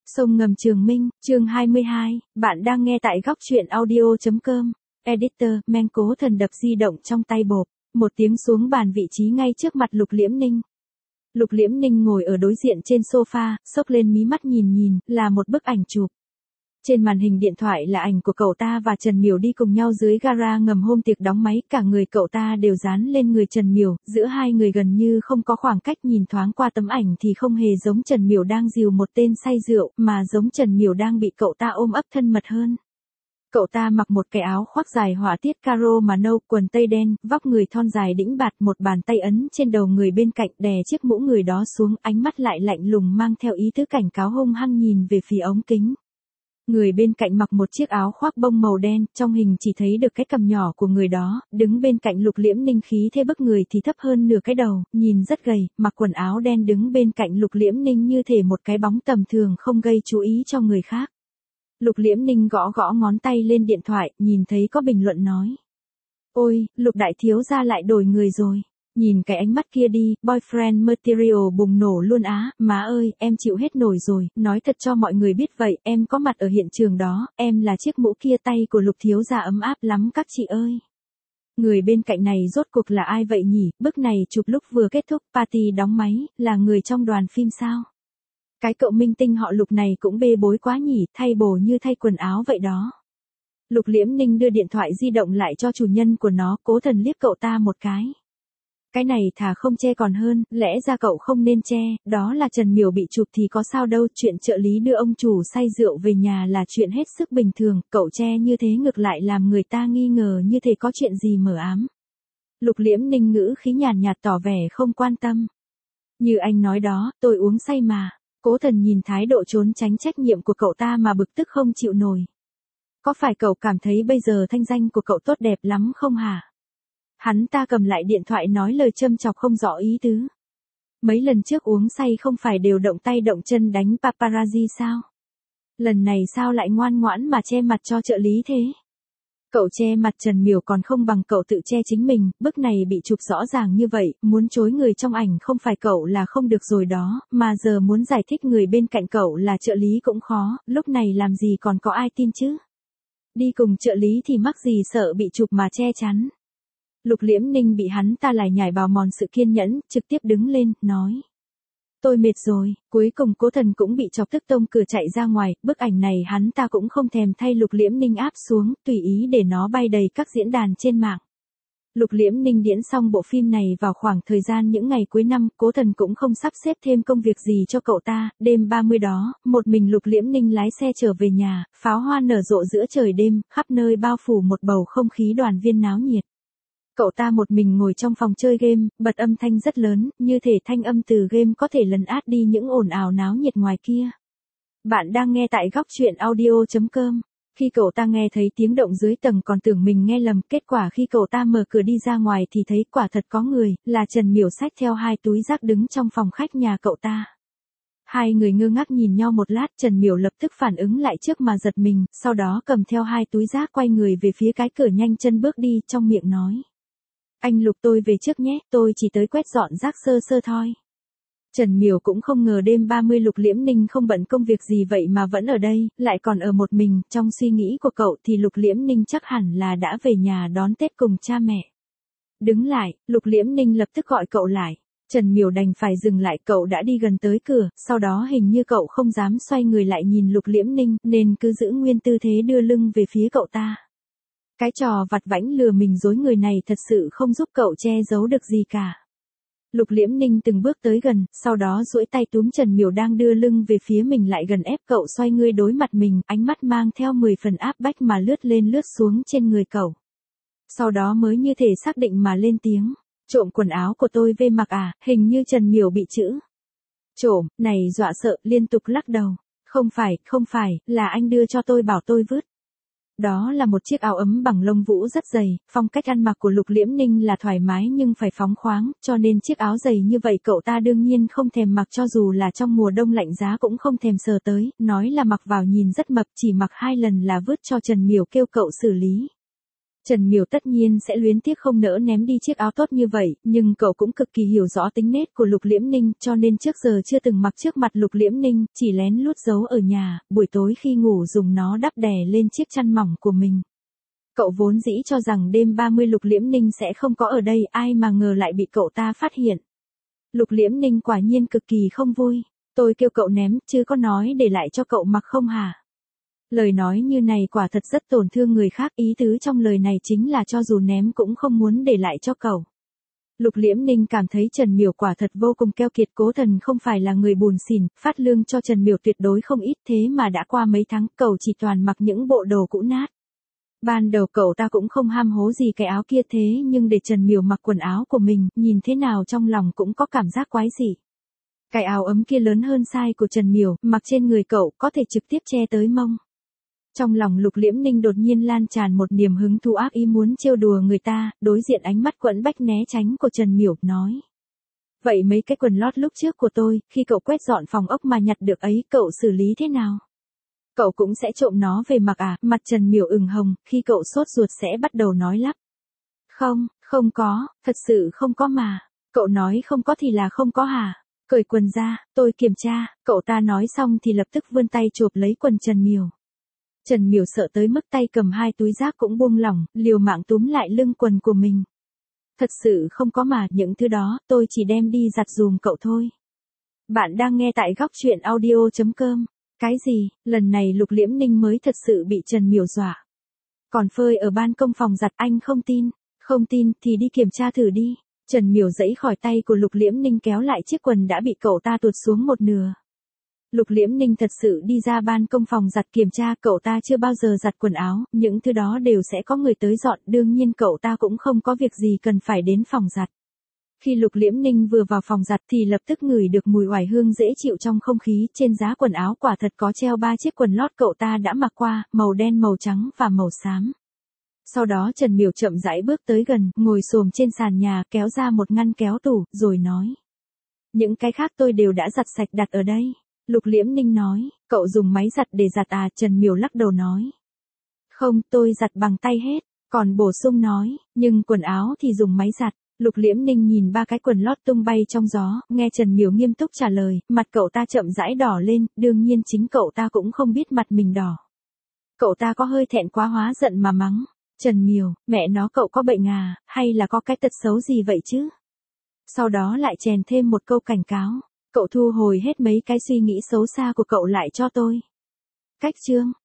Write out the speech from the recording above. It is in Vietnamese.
Sông ngầm Trường Minh, chương 22, bạn đang nghe tại góc truyện audio.com. Editor, men Cố Thần đập di động trong tay bộp, một tiếng xuống bàn vị trí ngay trước mặt Lục Liễm Ninh. Lục Liễm Ninh ngồi ở đối diện trên sofa, xốc lên mí mắt nhìn, là một bức ảnh chụp. Trên màn hình điện thoại là ảnh của cậu ta và Trần Miểu đi cùng nhau dưới gara ngầm hôm tiệc đóng máy, cả người cậu ta đều dán lên người Trần Miểu, giữa hai người gần như không có khoảng cách, nhìn thoáng qua tấm ảnh thì không hề giống Trần Miểu đang dìu một tên say rượu, mà giống Trần Miểu đang bị cậu ta ôm ấp thân mật hơn. Cậu ta mặc một cái áo khoác dài họa tiết caro mà nâu, quần tây đen, vóc người thon dài đĩnh bạt, một bàn tay ấn trên đầu người bên cạnh đè chiếc mũ người đó xuống, ánh mắt lại lạnh lùng mang theo ý tứ cảnh cáo hung hăng nhìn về phía ống kính. Người bên cạnh mặc một chiếc áo khoác bông màu đen, trong hình chỉ thấy được cái cằm nhỏ của người đó, đứng bên cạnh Lục Liễm Ninh khí thế bức người thì thấp hơn nửa cái đầu, nhìn rất gầy, mặc quần áo đen đứng bên cạnh Lục Liễm Ninh như thể một cái bóng tầm thường không gây chú ý cho người khác. Lục Liễm Ninh gõ gõ ngón tay lên điện thoại, nhìn thấy có bình luận nói. Ôi, Lục đại thiếu gia lại đổi người rồi. Nhìn cái ánh mắt kia đi, boyfriend material bùng nổ luôn á, má ơi, em chịu hết nổi rồi, nói thật cho mọi người biết vậy, em có mặt ở hiện trường đó, em là chiếc mũ kia, tay của Lục thiếu gia ấm áp lắm các chị ơi. Người bên cạnh này rốt cuộc là ai vậy nhỉ, bức này chụp lúc vừa kết thúc party đóng máy, là người trong đoàn phim sao? Cái cậu minh tinh họ Lục này cũng bê bối quá nhỉ, thay bổ như thay quần áo vậy đó. Lục Liễm Ninh đưa điện thoại di động lại cho chủ nhân của nó, Cố Thần liếc cậu ta một cái. Cái này thà không che còn hơn, lẽ ra cậu không nên che, đó là Trần Miểu bị chụp thì có sao đâu, chuyện trợ lý đưa ông chủ say rượu về nhà là chuyện hết sức bình thường, cậu che như thế ngược lại làm người ta nghi ngờ như thế có chuyện gì mờ ám. Lục Liễm Ninh ngữ khí nhàn nhạt tỏ vẻ không quan tâm. Như anh nói đó, tôi uống say mà. Cố Thần nhìn thái độ trốn tránh trách nhiệm của cậu ta mà bực tức không chịu nổi. Có phải cậu cảm thấy bây giờ thanh danh của cậu tốt đẹp lắm không hả? Hắn ta cầm lại điện thoại nói lời châm chọc không rõ ý tứ. Mấy lần trước uống say không phải đều động tay động chân đánh paparazzi sao? Lần này sao lại ngoan ngoãn mà che mặt cho trợ lý thế? Cậu che mặt Trần Miểu còn không bằng cậu tự che chính mình, bức này bị chụp rõ ràng như vậy, muốn chối người trong ảnh không phải cậu là không được rồi đó, mà giờ muốn giải thích người bên cạnh cậu là trợ lý cũng khó, lúc này làm gì còn có ai tin chứ? Đi cùng trợ lý thì mắc gì sợ bị chụp mà che chắn. Lục Liễm Ninh bị hắn ta lại nhảy bào mòn sự kiên nhẫn, trực tiếp đứng lên, nói. Tôi mệt rồi, cuối cùng Cố Thần cũng bị chọc tức tông cửa chạy ra ngoài, bức ảnh này hắn ta cũng không thèm thay Lục Liễm Ninh áp xuống, tùy ý để nó bay đầy các diễn đàn trên mạng. Lục Liễm Ninh diễn xong bộ phim này vào khoảng thời gian những ngày cuối năm, Cố Thần cũng không sắp xếp thêm công việc gì cho cậu ta, đêm 30 đó, một mình Lục Liễm Ninh lái xe trở về nhà, pháo hoa nở rộ giữa trời đêm, khắp nơi bao phủ một bầu không khí đoàn viên náo nhiệt. Cậu ta một mình ngồi trong phòng chơi game, bật âm thanh rất lớn, như thể thanh âm từ game có thể lấn át đi những ồn ào náo nhiệt ngoài kia. Bạn đang nghe tại góc truyện audio.com. Khi cậu ta nghe thấy tiếng động dưới tầng còn tưởng mình nghe lầm, kết quả khi cậu ta mở cửa đi ra ngoài thì thấy quả thật có người, là Trần Miểu xách theo 2 túi rác đứng trong phòng khách nhà cậu ta. Hai người ngơ ngác nhìn nhau một lát, Trần Miểu lập tức phản ứng lại trước mà giật mình, sau đó cầm theo 2 túi rác quay người về phía cái cửa nhanh chân bước đi, trong miệng nói. Anh Lục tôi về trước nhé, tôi chỉ tới quét dọn rác sơ sơ thôi. Trần Miểu cũng không ngờ đêm 30 Lục Liễm Ninh không bận công việc gì vậy mà vẫn ở đây, lại còn ở một mình, trong suy nghĩ của cậu thì Lục Liễm Ninh chắc hẳn là đã về nhà đón Tết cùng cha mẹ. Đứng lại, Lục Liễm Ninh lập tức gọi cậu lại. Trần Miểu đành phải dừng lại, cậu đã đi gần tới cửa, sau đó hình như cậu không dám xoay người lại nhìn Lục Liễm Ninh, nên cứ giữ nguyên tư thế đưa lưng về phía cậu ta. Cái trò vặt vãnh lừa mình dối người này thật sự không giúp cậu che giấu được gì cả. Lục Liễm Ninh từng bước tới gần, sau đó duỗi tay túm Trần Miểu đang đưa lưng về phía mình lại gần, ép cậu xoay người đối mặt mình, ánh mắt mang theo 10 phần áp bách mà lướt lên lướt xuống trên người cậu. Sau đó mới như thể xác định mà lên tiếng, trộm quần áo của tôi về mặc à, hình như Trần Miểu bị chữ trộm, này dọa sợ, liên tục lắc đầu. Không phải, là anh đưa cho tôi bảo tôi vứt. Đó là một chiếc áo ấm bằng lông vũ rất dày, phong cách ăn mặc của Lục Liễm Ninh là thoải mái nhưng phải phóng khoáng, cho nên chiếc áo dày như vậy cậu ta đương nhiên không thèm mặc, cho dù là trong mùa đông lạnh giá cũng không thèm sờ tới, nói là mặc vào nhìn rất mập, chỉ mặc 2 lần là vứt cho Trần Miểu kêu cậu xử lý. Trần Miểu tất nhiên sẽ luyến tiếc không nỡ ném đi chiếc áo tốt như vậy, nhưng cậu cũng cực kỳ hiểu rõ tính nết của Lục Liễm Ninh, cho nên trước giờ chưa từng mặc trước mặt Lục Liễm Ninh, chỉ lén lút giấu ở nhà, buổi tối khi ngủ dùng nó đắp đè lên chiếc chăn mỏng của mình. Cậu vốn dĩ cho rằng đêm 30 Lục Liễm Ninh sẽ không có ở đây, ai mà ngờ lại bị cậu ta phát hiện. Lục Liễm Ninh quả nhiên cực kỳ không vui. Tôi kêu cậu ném, chứ có nói để lại cho cậu mặc không hả? Lời nói như này quả thật rất tổn thương người khác, ý tứ trong lời này chính là cho dù ném cũng không muốn để lại cho cậu. Lục Liễm Ninh cảm thấy Trần Miểu quả thật vô cùng keo kiệt, Cố Thần không phải là người bùn xỉn, phát lương cho Trần Miểu tuyệt đối không ít, thế mà đã qua mấy tháng cậu chỉ toàn mặc những bộ đồ cũ nát. Ban đầu cậu ta cũng không ham hố gì cái áo kia, thế nhưng để Trần Miểu mặc quần áo của mình, nhìn thế nào trong lòng cũng có cảm giác quái dị. Cái áo ấm kia lớn hơn size của Trần Miểu, mặc trên người cậu có thể trực tiếp che tới mông. Trong lòng Lục Liễm Ninh đột nhiên lan tràn một niềm hứng thú ác ý muốn trêu đùa người ta, đối diện ánh mắt quẫn bách né tránh của Trần Miểu, nói. Vậy mấy cái quần lót lúc trước của tôi, khi cậu quét dọn phòng ốc mà nhặt được ấy, cậu xử lý thế nào? Cậu cũng sẽ trộm nó về mặc à? Mặt Trần Miểu ửng hồng, khi cậu sốt ruột sẽ bắt đầu nói lắp. Không, không có, thật sự không có mà. Cậu nói không có thì là không có hả? Cởi quần ra, tôi kiểm tra, cậu ta nói xong thì lập tức vươn tay chộp lấy quần Trần Miểu. Trần Miểu sợ tới mức tay cầm hai túi rác cũng buông lỏng, liều mạng túm lại lưng quần của mình. Thật sự không có mà, những thứ đó, tôi chỉ đem đi giặt giùm cậu thôi. Bạn đang nghe tại góc truyện audio.com. Cái gì, lần này Lục Liễm Ninh mới thật sự bị Trần Miểu dọa. Còn phơi ở ban công phòng giặt, anh không tin. Không tin thì đi kiểm tra thử đi. Trần Miểu giãy khỏi tay của Lục Liễm Ninh kéo lại chiếc quần đã bị cậu ta tuột xuống một nửa. Lục Liễm Ninh thật sự đi ra ban công phòng giặt kiểm tra, cậu ta chưa bao giờ giặt quần áo, những thứ đó đều sẽ có người tới dọn, đương nhiên cậu ta cũng không có việc gì cần phải đến phòng giặt. Khi Lục Liễm Ninh vừa vào phòng giặt thì lập tức ngửi được mùi oải hương dễ chịu trong không khí, trên giá quần áo quả thật có treo 3 chiếc quần lót cậu ta đã mặc qua, màu đen, màu trắng và màu xám. Sau đó Trần Miểu chậm rãi bước tới gần, ngồi xổm trên sàn nhà, kéo ra một ngăn kéo tủ, rồi nói. Những cái khác tôi đều đã giặt sạch đặt ở đây. Lục Liễm Ninh nói, cậu dùng máy giặt để giặt à? Trần Miểu lắc đầu nói. Không, tôi giặt bằng tay hết, còn bổ sung nói, nhưng quần áo thì dùng máy giặt. Lục Liễm Ninh nhìn 3 cái quần lót tung bay trong gió, nghe Trần Miểu nghiêm túc trả lời, mặt cậu ta chậm rãi đỏ lên, đương nhiên chính cậu ta cũng không biết mặt mình đỏ. Cậu ta có hơi thẹn quá hóa giận mà mắng. Trần Miểu, mẹ nó cậu có bệnh à, hay là có cái tật xấu gì vậy chứ? Sau đó lại chèn thêm một câu cảnh cáo. Cậu thu hồi hết mấy cái suy nghĩ xấu xa của cậu lại cho tôi. Cách chương.